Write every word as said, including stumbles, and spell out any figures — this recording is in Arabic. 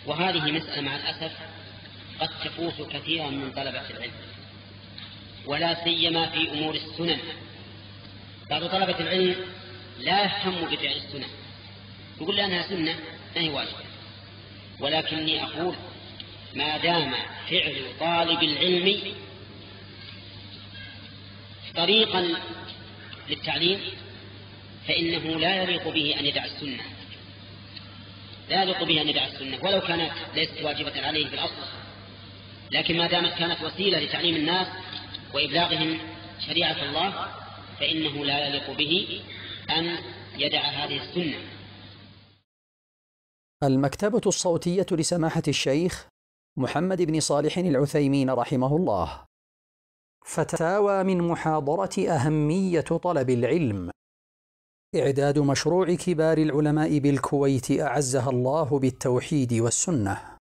وهذه مسألة مع الأسف قد تفوت كثيرا من طلبة العلم، ولا سيما في أمور السنن. بعض طلبة العلم لا يهتم بفعل السنن، يقول لأنها سنة ما هي واجبة. ولكني أقول ما دام فعل طالب العلم طريقا للتعليم فإنه لا يليق به أن يدع السنة، لا يليق به أن يدع السنة ولو كانت ليست واجبة عليه في الأصل، لكن ما دامت كانت وسيلة لتعليم الناس وإبلاغهم شريعة الله فإنه لا يليق به أن يدع هذه السنة. المكتبة الصوتية لسماحة الشيخ محمد بن صالح العثيمين رحمه الله. فتاوى من محاضرة أهمية طلب العلم. إعداد مشروع كبار العلماء بالكويت أعزها الله بالتوحيد والسنة.